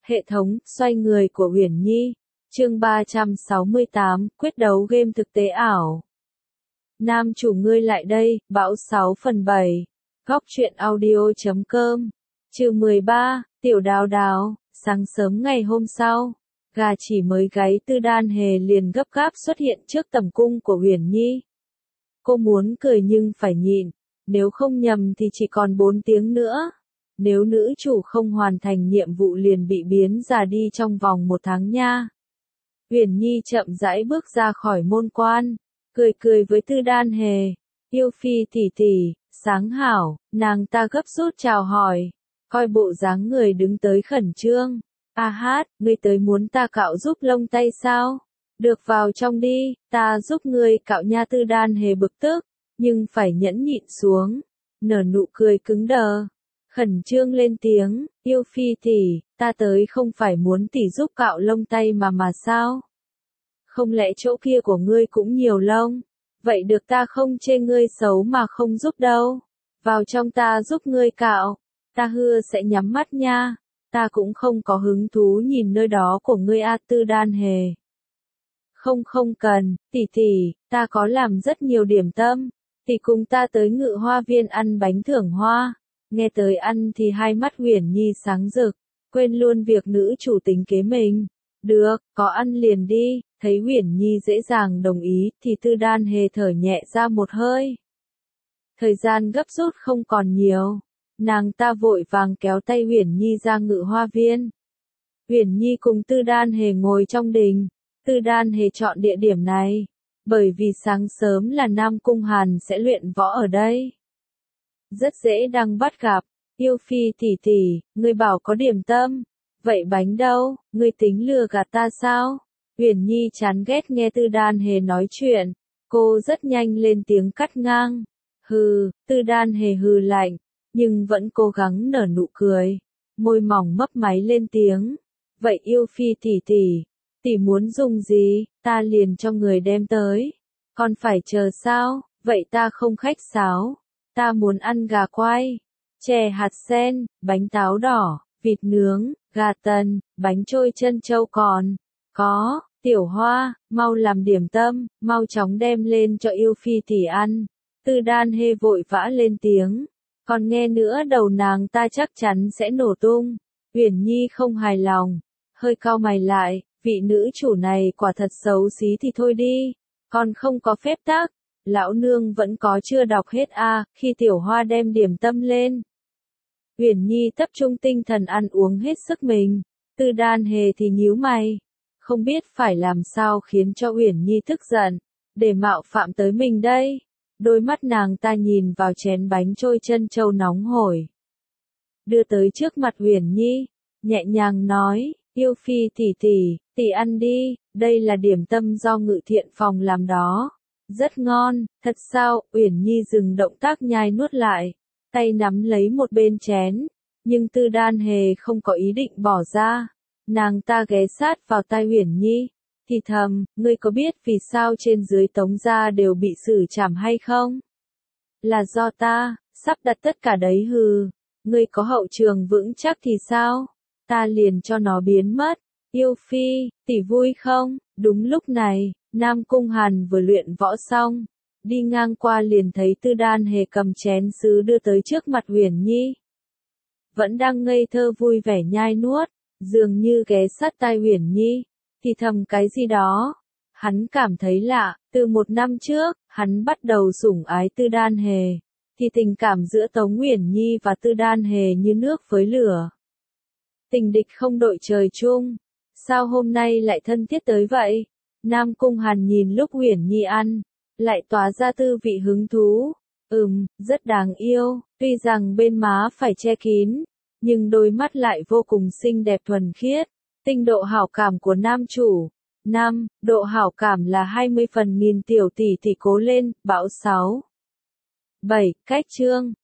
Hệ thống, xoay người của Uyển Nhi. Chương 368, quyết đấu game thực tế ảo. Nam chủ ngươi lại đây, bão 6 phần 7. Góc truyện audio.com. Chương 13, Tiểu Đào Đào. Sáng sớm ngày hôm sau, gà chỉ mới gáy Tư Đan Hề liền gấp gáp xuất hiện trước tầm cung của Uyển Nhi. Cô muốn cười nhưng phải nhịn, nếu không nhầm thì chỉ còn 4 tiếng nữa. Nếu nữ chủ không hoàn thành nhiệm vụ liền bị biến già đi trong vòng 1 tháng nha. Uyển Nhi chậm rãi bước ra khỏi môn quan, cười cười với Tư Đan Hề. Yêu phi tỷ tỷ, sáng hảo, nàng ta gấp rút chào hỏi, coi bộ dáng người đứng tới khẩn trương. A hát, ngươi tới muốn ta cạo giúp lông tay sao? Được vào trong đi, ta giúp ngươi cạo nha. Tư Đan Hề bực tức, nhưng phải nhẫn nhịn xuống, nở nụ cười cứng đờ. Khẩn trương lên tiếng, yêu phi tỷ, ta tới không phải muốn tỷ giúp cạo lông tay mà sao? Không lẽ chỗ kia của ngươi cũng nhiều lông? Vậy được, ta không chê ngươi xấu mà không giúp đâu. Vào trong ta giúp ngươi cạo, ta hứa sẽ nhắm mắt nha. Ta cũng không có hứng thú nhìn nơi đó của ngươi a. Tư Đan Hề. Không cần, tỷ tỷ, ta có làm rất nhiều điểm tâm. Tỷ cùng ta tới Ngự Hoa Viên ăn bánh thưởng hoa. Nghe tới ăn thì hai mắt Uyển Nhi sáng rực, quên luôn việc nữ chủ tính kế mình. Được, có ăn liền đi. Thấy Uyển Nhi dễ dàng đồng ý thì Tư Đan Hề thở nhẹ ra một hơi. Thời gian gấp rút không còn nhiều, nàng ta vội vàng kéo tay Uyển Nhi ra Ngự Hoa Viên. Uyển Nhi cùng Tư Đan Hề ngồi trong đình. Tư Đan Hề chọn địa điểm này bởi vì sáng sớm là Nam Cung Hàn sẽ luyện võ ở đây, rất dễ đăng bắt gặp. Yêu phi tỷ tỷ, ngươi bảo có điểm tâm, vậy bánh đâu, ngươi tính lừa gạt ta sao? Uyển Nhi chán ghét nghe Tư Đan Hề nói chuyện, cô rất nhanh lên tiếng cắt ngang. Hừ. Tư Đan Hề hừ lạnh, nhưng vẫn cố gắng nở nụ cười, môi mỏng mấp máy lên tiếng. Vậy yêu phi tỷ tỷ muốn dùng gì, ta liền cho người đem tới. Còn phải chờ sao? Vậy ta không khách sáo. Ta muốn ăn gà quay, chè hạt sen, bánh táo đỏ, vịt nướng, gà tần, bánh trôi trân châu còn có. Tiểu Hoa, mau làm điểm tâm, mau chóng đem lên cho yêu phi tỷ ăn. Tư Đan Hề vội vã lên tiếng. Còn nghe nữa đầu nàng ta chắc chắn sẽ nổ tung. Uyển Nhi không hài lòng, hơi cau mày lại, vị nữ chủ này quả thật xấu xí thì thôi đi, còn không có phép tắc. Lão nương vẫn có chưa đọc hết a. Khi Tiểu Hoa đem điểm tâm lên, Uyển Nhi tập trung tinh thần ăn uống hết sức mình. Tư Đan Hề thì nhíu mày, không biết phải làm sao khiến cho Uyển Nhi tức giận, để mạo phạm tới mình đây. Đôi mắt nàng ta nhìn vào chén bánh trôi trân châu nóng hổi, đưa tới trước mặt Uyển Nhi, nhẹ nhàng nói, yêu phi tỷ ăn đi, đây là điểm tâm do Ngự Thiện Phòng làm đó. Rất ngon, thật sao? Uyển Nhi dừng động tác nhai nuốt lại, tay nắm lấy một bên chén, nhưng Tư Đan Hề không có ý định bỏ ra. Nàng ta ghé sát vào tai Uyển Nhi, thì thầm, ngươi có biết vì sao trên dưới Tống gia đều bị xử trảm hay không? Là do ta sắp đặt tất cả đấy hừ. Ngươi có hậu trường vững chắc thì sao? Ta liền cho nó biến mất. Yêu phi, tỷ vui không? Đúng lúc này, Nam Cung Hàn vừa luyện võ xong, đi ngang qua liền thấy Tư Đan Hề cầm chén sứ đưa tới trước mặt Uyển Nhi. Vẫn đang ngây thơ vui vẻ nhai nuốt, dường như ghé sát tai Uyển Nhi, thì thầm cái gì đó. Hắn cảm thấy lạ, từ 1 năm trước, hắn bắt đầu sủng ái Tư Đan Hề, thì tình cảm giữa Tống Uyển Nhi và Tư Đan Hề như nước với lửa. Tình địch không đội trời chung, sao hôm nay lại thân thiết tới vậy? Nam Cung Hàn nhìn lúc Uyển Nhi ăn, lại tỏa ra tư vị hứng thú. Rất đáng yêu, tuy rằng bên má phải che kín, nhưng đôi mắt lại vô cùng xinh đẹp thuần khiết. Tinh độ hảo cảm của nam chủ. 5. Độ hảo cảm là 20 phần nghìn. Tiểu tỷ tỷ cố lên, bão 6. 7. Cách chương.